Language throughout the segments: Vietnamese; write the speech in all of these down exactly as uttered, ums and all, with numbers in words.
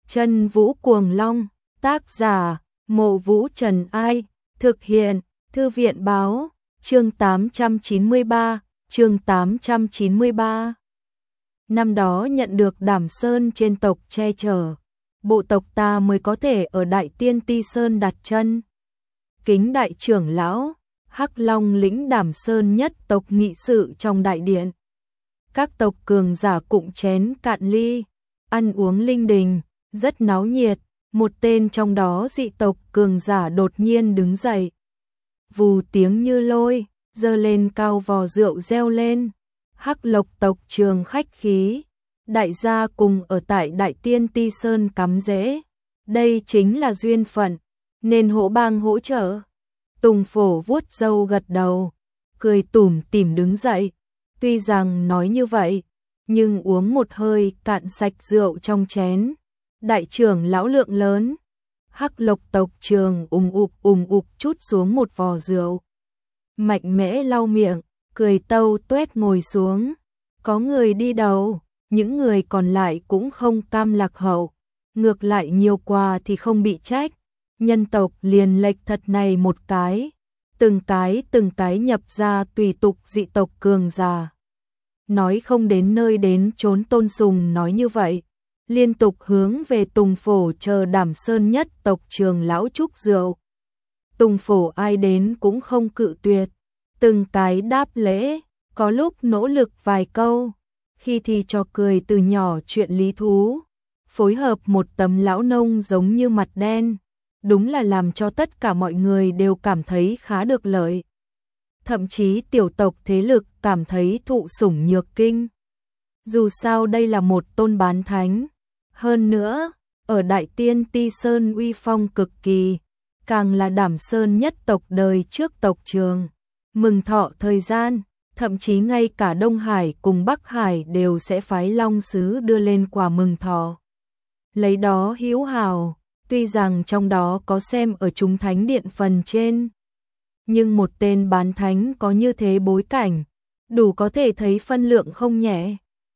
Chân Vũ Cuồng Long, tác giả, Mộ Vũ Trần Ai, thực hiện, Thư viện Báo, chương tám trăm chín mươi ba, chương tám trăm chín mươi ba. Năm đó nhận được Đảm Sơn trên tộc che chở, bộ tộc ta mới có thể ở Đại Tiên Ti Sơn đặt chân. Kính đại trưởng lão, Hắc Long lĩnh Đảm Sơn nhất tộc nghị sự trong đại điện. Các tộc cường giả cụng chén cạn ly, ăn uống linh đình, rất náo nhiệt. Một tên trong đó dị tộc cường giả đột nhiên đứng dậy. Vù tiếng như lôi, giơ lên cao vò rượu reo lên. Hắc Lộc tộc trường khách khí, đại gia cùng ở tại Đại Tiên Ti Sơn cắm rễ. Đây chính là duyên phận, nên hỗ bang hỗ trợ. Tùng Phổ vuốt râu gật đầu, cười tủm tỉm đứng dậy. Tuy rằng nói như vậy, nhưng uống một hơi cạn sạch rượu trong chén. Đại trưởng lão lượng lớn, Hắc Lộc tộc trường ùng ục ùng ục chút xuống một vò rượu. Mạnh mẽ lau miệng, cười tâu tuét ngồi xuống. Có người đi đầu, những người còn lại cũng không cam lạc hậu. Ngược lại nhiều quà thì không bị trách. Nhân tộc liền lệch thật này một cái. Từng cái từng cái nhập ra tùy tục dị tộc cường già. Nói không đến nơi đến chốn tôn sùng nói như vậy. Liên tục hướng về Tùng Phổ chờ Đảm Sơn nhất tộc trường lão chúc rượu. Tùng Phổ ai đến cũng không cự tuyệt, từng cái đáp lễ, có lúc nỗ lực vài câu, khi thì cho cười từ nhỏ chuyện lý thú, phối hợp một tấm lão nông giống như mặt đen, đúng là làm cho tất cả mọi người đều cảm thấy khá được lợi. Thậm chí tiểu tộc thế lực cảm thấy thụ sủng nhược kinh. Dù sao đây là một tôn bán thánh. Hơn nữa, ở Đại Tiên Ti Sơn uy phong cực kỳ, càng là Đảm Sơn nhất tộc đời trước tộc trường. Mừng thọ thời gian, thậm chí ngay cả Đông Hải cùng Bắc Hải đều sẽ phái long sứ đưa lên quà mừng thọ. Lấy đó hữu hào, tuy rằng trong đó có xem ở chúng thánh điện phần trên. Nhưng một tên bán thánh có như thế bối cảnh, đủ có thể thấy phân lượng không nhẹ.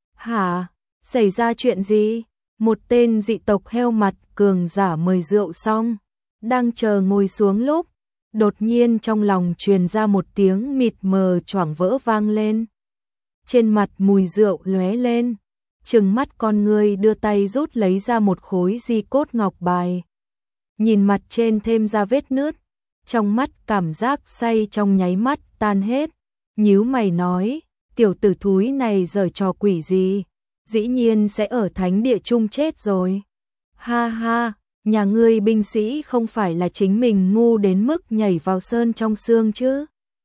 Hả? Xảy ra chuyện gì? Một tên dị tộc heo mặt cường giả mời rượu xong, đang chờ ngồi xuống lúc, đột nhiên trong lòng truyền ra một tiếng mịt mờ choảng vỡ vang lên. Trên mặt mùi rượu lóe lên, trừng mắt con người đưa tay rút lấy ra một khối di cốt ngọc bài. Nhìn mặt trên thêm ra vết nứt, trong mắt cảm giác say trong nháy mắt tan hết, nhíu mày nói, tiểu tử thúi này giở trò quỷ gì? Dĩ nhiên sẽ ở thánh địa chung chết rồi. Ha ha, nhà ngươi binh sĩ không phải là chính mình ngu đến mức nhảy vào sơn trong xương chứ.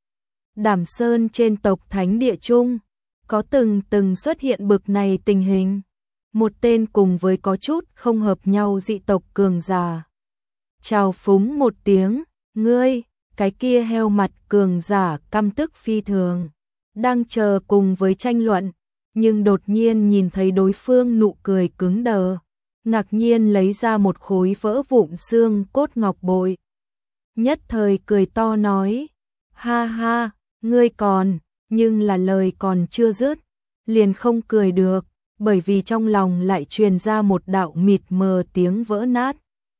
Đảm Sơn trên tộc thánh địa chung, có từng từng xuất hiện bực này tình hình. Một tên cùng với có chút không hợp nhau dị tộc cường già. Chào phúng một tiếng, ngươi, cái kia heo mặt cường giả căm tức phi thường. Đang chờ cùng với tranh luận. Nhưng đột nhiên nhìn thấy đối phương nụ cười cứng đờ, ngạc nhiên lấy ra một khối vỡ vụn xương cốt ngọc bội. Nhất thời cười to nói, ha ha, ngươi còn, nhưng là lời còn chưa dứt, liền không cười được, bởi vì trong lòng lại truyền ra một đạo mịt mờ tiếng vỡ nát.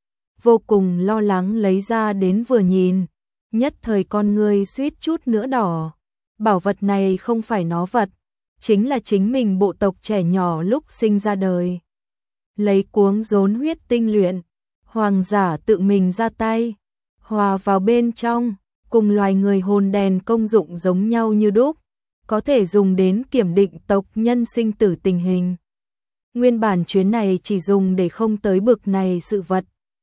Vô cùng lo lắng lấy ra đến vừa nhìn, nhất thời con ngươi suýt chút nữa đỏ. Bảo vật này không phải nó vật, chính là chính mình bộ tộc trẻ nhỏ lúc sinh ra đời. Lấy cuống rốn huyết tinh luyện, hoàng giả tự mình ra tay, hòa vào bên trong, cùng loài người hồn đèn công dụng giống nhau như đúc, có thể dùng đến kiểm định tộc nhân sinh tử tình hình. Nguyên bản chuyến này chỉ dùng để không tới bực này sự vật.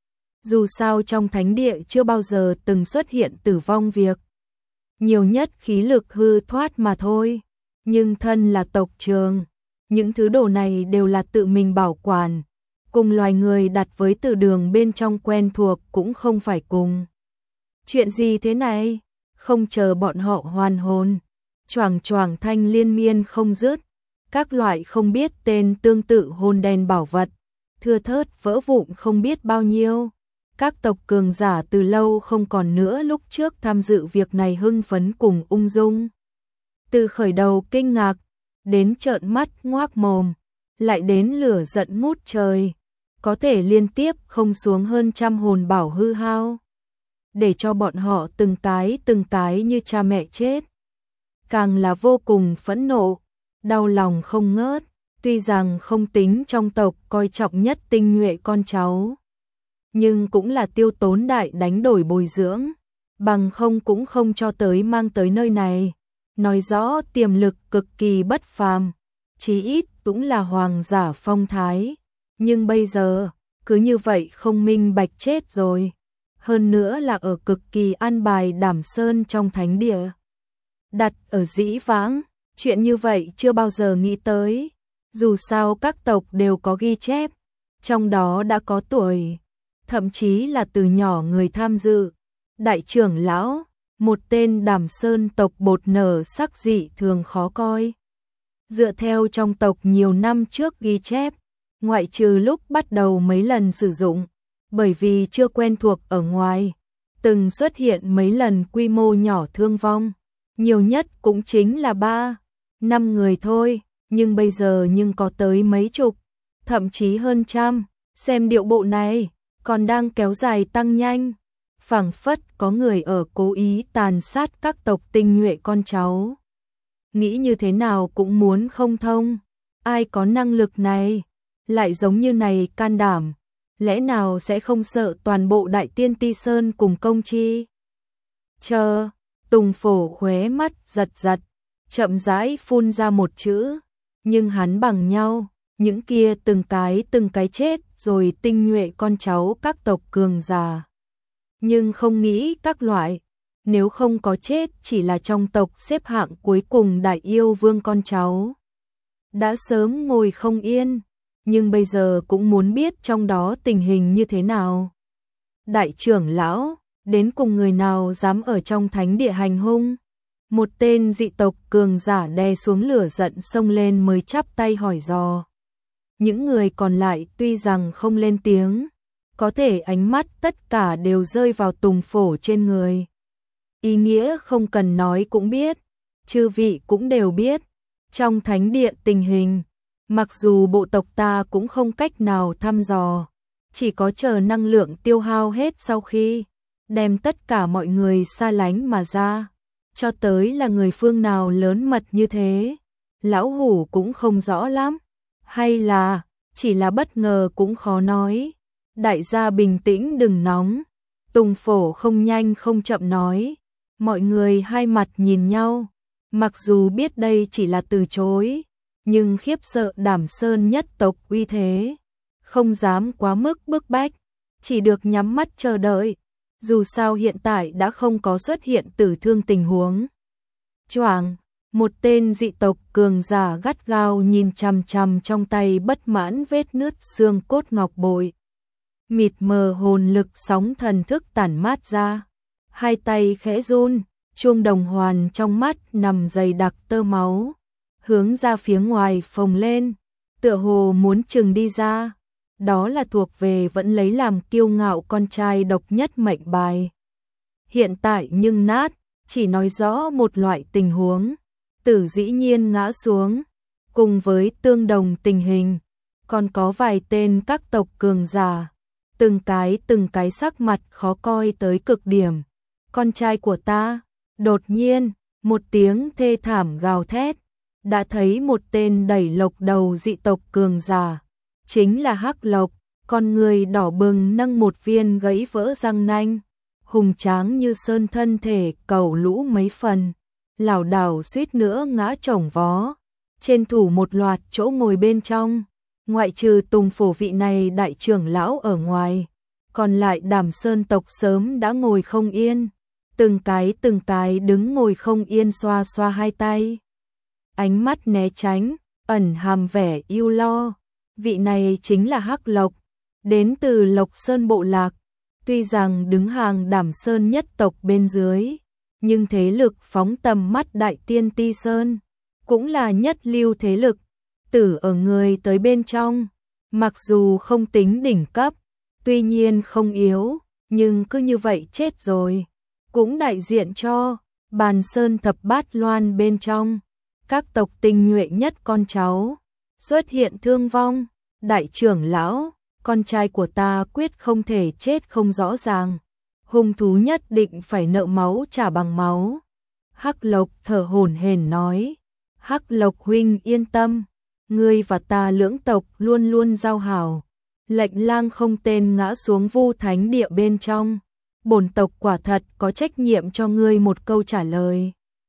Dù sao trong thánh địa chưa bao giờ từng xuất hiện tử vong việc. Nhiều nhất khí lực hư thoát mà thôi. Nhưng thân là tộc trường, những thứ đồ này đều là tự mình bảo quản, cùng loài người đặt với từ đường bên trong quen thuộc cũng không phải cùng. Chuyện gì thế này? Không chờ bọn họ hoàn hồn, choàng choàng thanh liên miên không dứt, các loại không biết tên tương tự hồn đèn bảo vật, thưa thớt vỡ vụn không biết bao nhiêu. Các tộc cường giả từ lâu không còn nữa lúc trước tham dự việc này hưng phấn cùng ung dung. Từ khởi đầu kinh ngạc, đến trợn mắt ngoác mồm, lại đến lửa giận ngút trời. có thể liên tiếp không xuống hơn trăm hồn bảo hư hao, để cho bọn họ từng cái từng cái như cha mẹ chết. Càng là vô cùng phẫn nộ, đau lòng không ngớt, tuy rằng không tính trong tộc coi trọng nhất tinh nhuệ con cháu, nhưng cũng là tiêu tốn đại đánh đổi bồi dưỡng, bằng không cũng không cho tới mang tới nơi này, nói rõ tiềm lực cực kỳ bất phàm, chí ít cũng là hoàng giả phong thái, nhưng bây giờ, cứ như vậy không minh bạch chết rồi, hơn nữa là ở cực kỳ an bài đảm sơn trong thánh địa. Đặt ở dĩ vãng, chuyện như vậy chưa bao giờ nghĩ tới, dù sao các tộc đều có ghi chép, trong đó đã có tuổi, thậm chí là từ nhỏ người tham dự. Đại trưởng lão, một tên Đảm Sơn tộc bột nở sắc dị thường khó coi. Dựa theo trong tộc nhiều năm trước ghi chép, ngoại trừ lúc bắt đầu mấy lần sử dụng, bởi vì chưa quen thuộc ở ngoài, từng xuất hiện mấy lần quy mô nhỏ thương vong, nhiều nhất cũng chính là ba, năm người thôi, nhưng bây giờ nhưng có tới mấy chục, thậm chí hơn trăm, xem điệu bộ này, còn đang kéo dài tăng nhanh, phảng phất có người ở cố ý tàn sát các tộc tinh nhuệ con cháu. Nghĩ như thế nào cũng muốn không thông, ai có năng lực này, lại giống như này can đảm, lẽ nào sẽ không sợ toàn bộ Đại Tiên Ti Sơn cùng công chi? Chờ, Tùng Phổ khóe mắt giật giật, chậm rãi phun ra một chữ, nhưng hắn bằng nhau, những kia từng cái từng cái chết rồi tinh nhuệ con cháu các tộc cường già. Nhưng không nghĩ các loại, nếu không có chết chỉ là trong tộc xếp hạng cuối cùng Đại Yêu Vương con cháu. Đã sớm ngồi không yên, nhưng bây giờ cũng muốn biết trong đó tình hình như thế nào. Đại trưởng lão, đến cùng người nào dám ở trong thánh địa hành hung? Một tên dị tộc cường giả đè xuống lửa giận xông lên mới chắp tay hỏi dò. Những người còn lại tuy rằng không lên tiếng, có thể ánh mắt tất cả đều rơi vào Tùng Phổ trên người. Ý nghĩa không cần nói cũng biết, chư vị cũng đều biết, trong thánh địa tình hình, mặc dù bộ tộc ta cũng không cách nào thăm dò, chỉ có chờ năng lượng tiêu hao hết sau khi đem tất cả mọi người xa lánh mà ra, cho tới là người phương nào lớn mật như thế, lão hủ cũng không rõ lắm, hay là chỉ là bất ngờ cũng khó nói. Đại gia bình tĩnh đừng nóng, Tùng Phổ không nhanh không chậm nói, mọi người hai mặt nhìn nhau, mặc dù biết đây chỉ là từ chối, nhưng khiếp sợ Đảm Sơn nhất tộc uy thế, không dám quá mức bức bách, chỉ được nhắm mắt chờ đợi, dù sao hiện tại đã không có xuất hiện tử thương tình huống. Choảng, một tên dị tộc cường giả gắt gao nhìn chằm chằm trong tay bất mãn vết nứt xương cốt ngọc bội. Mịt mờ hồn lực sóng thần thức tản mát ra, hai tay khẽ run, chuông đồng hoàn trong mắt nằm dày đặc tơ máu, hướng ra phía ngoài phồng lên, tựa hồ muốn trừng đi ra. Đó là thuộc về vẫn lấy làm kiêu ngạo con trai độc nhất mệnh bài. Hiện tại nhưng nát, chỉ nói rõ một loại tình huống, tử dĩ nhiên ngã xuống, cùng với tương đồng tình hình, còn có vài tên các tộc cường giả, từng cái từng cái sắc mặt khó coi tới cực điểm. Con trai của ta, đột nhiên, một tiếng thê thảm gào thét, đã thấy một tên đẩy lộc đầu dị tộc cường giả, chính là Hắc Lộc, con người đỏ bừng nâng một viên gãy vỡ răng nanh, hùng tráng như sơn thân thể cầu lũ mấy phần, lảo đảo suýt nữa ngã chồng vó, trên thủ một loạt chỗ ngồi bên trong, ngoại trừ Tùng Phổ vị này đại trưởng lão ở ngoài, còn lại Đảm Sơn tộc sớm đã ngồi không yên, từng cái từng cái đứng ngồi không yên xoa xoa hai tay, ánh mắt né tránh, ẩn hàm vẻ yêu lo. Vị này chính là Hắc Lộc, đến từ Lộc Sơn bộ lạc, tuy rằng đứng hàng Đảm Sơn nhất tộc bên dưới, nhưng thế lực phóng tầm mắt Đại Tiên Ti Sơn, cũng là nhất lưu thế lực, tử ở người tới bên trong, mặc dù không tính đỉnh cấp, tuy nhiên không yếu, nhưng cứ như vậy chết rồi, cũng đại diện cho Bàn Sơn thập bát loan bên trong, các tộc tinh nhuệ nhất con cháu, xuất hiện thương vong. Đại trưởng lão, con trai của ta quyết không thể chết không rõ ràng, hung thú nhất định phải nợ máu trả bằng máu. Hắc Lộc thở hổn hển nói, Hắc Lộc huynh yên tâm, ngươi và ta lưỡng tộc luôn luôn giao hảo. Lệnh Lang không tên ngã xuống Vu Thánh Địa bên trong, bổn tộc quả thật có trách nhiệm cho ngươi một câu trả lời.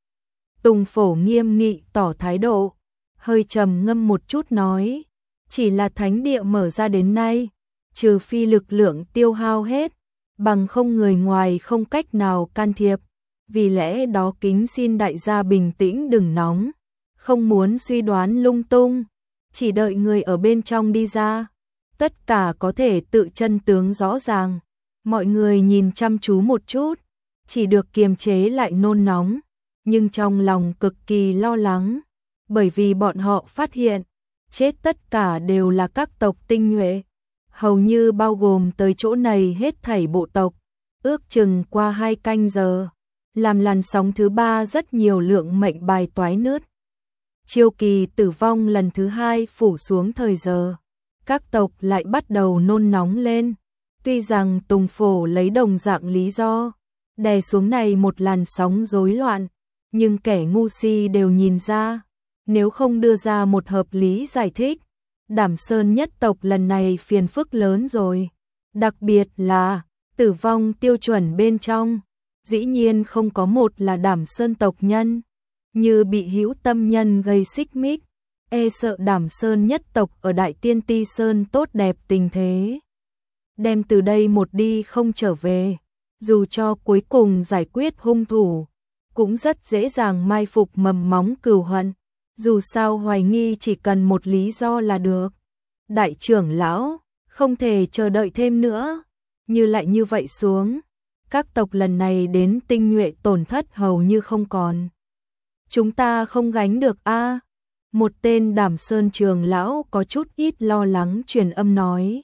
Tùng Phổ nghiêm nghị tỏ thái độ, hơi trầm ngâm một chút nói, chỉ là Thánh Địa mở ra đến nay, trừ phi lực lượng tiêu hao hết, bằng không người ngoài không cách nào can thiệp, vì lẽ đó kính xin đại gia bình tĩnh đừng nóng, không muốn suy đoán lung tung, chỉ đợi người ở bên trong đi ra, tất cả có thể tự chân tướng rõ ràng. Mọi người nhìn chăm chú một chút, chỉ được kiềm chế lại nôn nóng, nhưng trong lòng cực kỳ lo lắng, bởi vì bọn họ phát hiện, chết tất cả đều là các tộc tinh nhuệ, hầu như bao gồm tới chỗ này hết thảy bộ tộc, ước chừng qua hai canh giờ, làm làn sóng thứ ba rất nhiều lượng mệnh bài toái nứt. Chiêu kỳ tử vong lần thứ hai phủ xuống thời giờ, các tộc lại bắt đầu nôn nóng lên. Tuy rằng Tùng Phổ lấy đồng dạng lý do, đè xuống này một làn sóng rối loạn, nhưng kẻ ngu si đều nhìn ra, nếu không đưa ra một hợp lý giải thích, Đảm Sơn nhất tộc lần này phiền phức lớn rồi. Đặc biệt là, tử vong tiêu chuẩn bên trong, dĩ nhiên không có một là Đảm Sơn tộc nhân, như bị hữu tâm nhân gây xích mích, e sợ Đảm Sơn nhất tộc ở Đại Tiên Ti Sơn tốt đẹp tình thế. Đem từ đây một đi không trở về, dù cho cuối cùng giải quyết hung thủ, cũng rất dễ dàng mai phục mầm móng cừu hận, dù sao hoài nghi chỉ cần một lý do là được. Đại trưởng lão, không thể chờ đợi thêm nữa, như lại như vậy xuống, các tộc lần này đến tinh nhuệ tổn thất hầu như không còn. Chúng ta không gánh được a. Một tên Đảm Sơn trường lão có chút ít lo lắng truyền âm nói.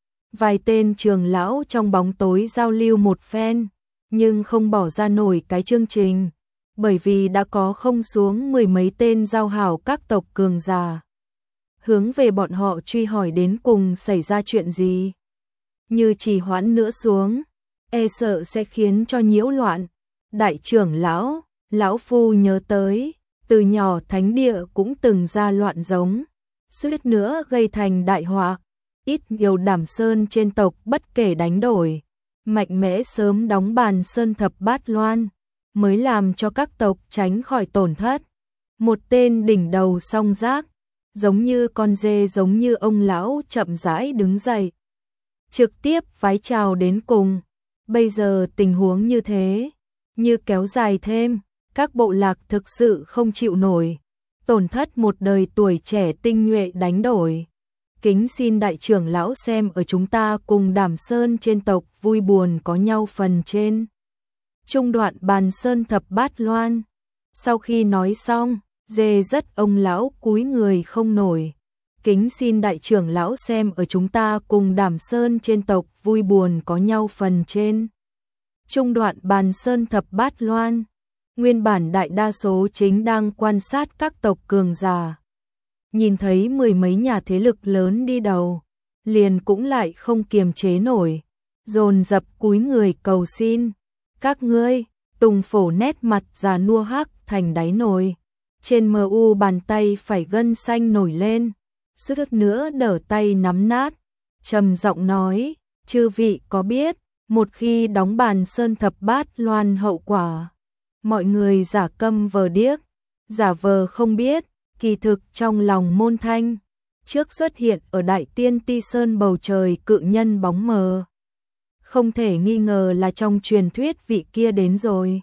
Vài tên trường lão trong bóng tối giao lưu một phen, nhưng không bỏ ra nổi cái chương trình, bởi vì đã có không xuống mười mấy tên giao hảo các tộc cường giả. Hướng về bọn họ truy hỏi đến cùng xảy ra chuyện gì. Như trì hoãn nữa xuống, e sợ sẽ khiến cho nhiễu loạn. Đại trưởng lão, lão phu nhớ tới, từ nhỏ thánh địa cũng từng ra loạn giống, suýt nữa gây thành đại họa. Ít nhiều Đảm Sơn trên tộc bất kể đánh đổi, mạnh mẽ sớm đóng bàn sơn thập bát loan, mới làm cho các tộc tránh khỏi tổn thất. Một tên đỉnh đầu song giác, giống như con dê giống như ông lão chậm rãi đứng dậy, trực tiếp vái chào đến cùng. Bây giờ tình huống như thế, như kéo dài thêm, các bộ lạc thực sự không chịu nổi, tổn thất một đời tuổi trẻ tinh nhuệ đánh đổi. Kính xin đại trưởng lão xem ở chúng ta cùng Đảm Sơn trên tộc vui buồn có nhau phần trên. Trung đoạn bàn sơn thập bát loan. Sau khi nói xong, dê rất ông lão cúi người không nổi. Kính xin đại trưởng lão xem ở chúng ta cùng Đảm Sơn trên tộc vui buồn có nhau phần trên. Trung đoạn bàn sơn thập bát loan. Nguyên bản đại đa số chính đang quan sát các tộc cường giả. Nhìn thấy mười mấy nhà thế lực lớn đi đầu, liền cũng lại không kiềm chế nổi, dồn dập cúi người cầu xin. Các ngươi, Tùng Phổ nét mặt già nua hắc thành đáy nồi, trên mờ u bàn tay phải gân xanh nổi lên, suýt nữa đỡ tay nắm nát, trầm giọng nói, chư vị có biết, một khi đóng bàn sơn thập bát loan hậu quả, mọi người giả câm vờ điếc, giả vờ không biết. Kỳ thực trong lòng môn thanh, trước xuất hiện ở Đại Tiên Ti Sơn bầu trời cự nhân bóng mờ. Không thể nghi ngờ là trong truyền thuyết vị kia đến rồi.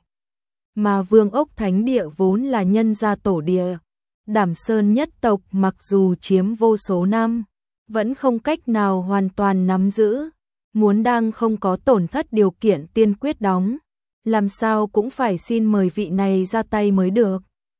Mà Vương Ốc Thánh Địa vốn là nhân gia tổ địa. Đảm Sơn nhất tộc mặc dù chiếm vô số năm, vẫn không cách nào hoàn toàn nắm giữ. Muốn đang không có tổn thất điều kiện tiên quyết đóng, làm sao cũng phải xin mời vị này ra tay mới được.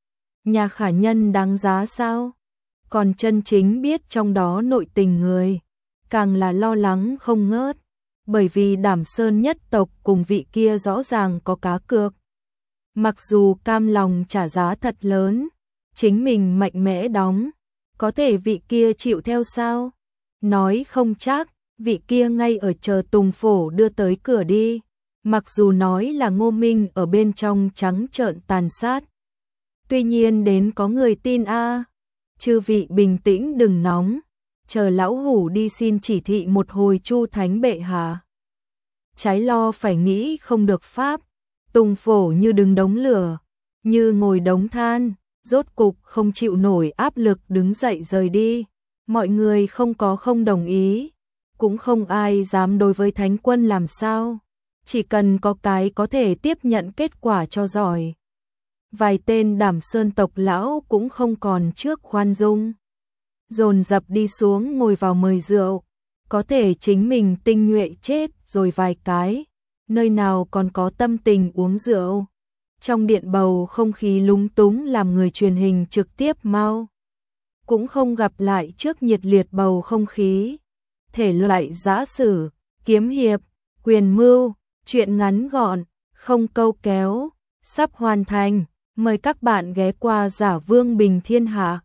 Nhà khả nhân đáng giá sao? Còn chân chính biết trong đó nội tình người, càng là lo lắng không ngớt, bởi vì Đảm Sơn nhất tộc cùng vị kia rõ ràng có cá cược. Mặc dù cam lòng trả giá thật lớn, chính mình mạnh mẽ đóng, có thể vị kia chịu theo sao? Nói không chắc, Vị kia ngay ở chờ Tùng Phổ đưa tới cửa đi. Mặc dù nói là Ngô Minh ở bên trong trắng trợn tàn sát. Tuy nhiên đến có người tin a à. Chư vị bình tĩnh đừng nóng. Chờ lão hủ đi xin chỉ thị một hồi Chu Thánh bệ hạ. Trái lo phải nghĩ không được pháp. Tùng Phổ như đứng đống lửa, như ngồi đống than, rốt cục không chịu nổi áp lực đứng dậy rời đi. Mọi người không có không đồng ý, cũng không ai dám đối với Thánh quân làm sao. Chỉ cần có cái có thể tiếp nhận kết quả cho giỏi. Vài tên Đảm Sơn tộc lão cũng không còn trước khoan dung. Dồn dập đi xuống ngồi vào mời rượu. Có thể chính mình tinh nhuệ chết rồi vài cái. Nơi nào còn có tâm tình uống rượu. Trong điện bầu không khí lúng túng làm người truyền hình trực tiếp mau. Cũng không gặp lại trước nhiệt liệt bầu không khí. Thể loại giã sử, kiếm hiệp, quyền mưu, chuyện ngắn gọn, không câu kéo, sắp hoàn thành. Mời các bạn ghé qua Giả Vương Bình Thiên Hạ.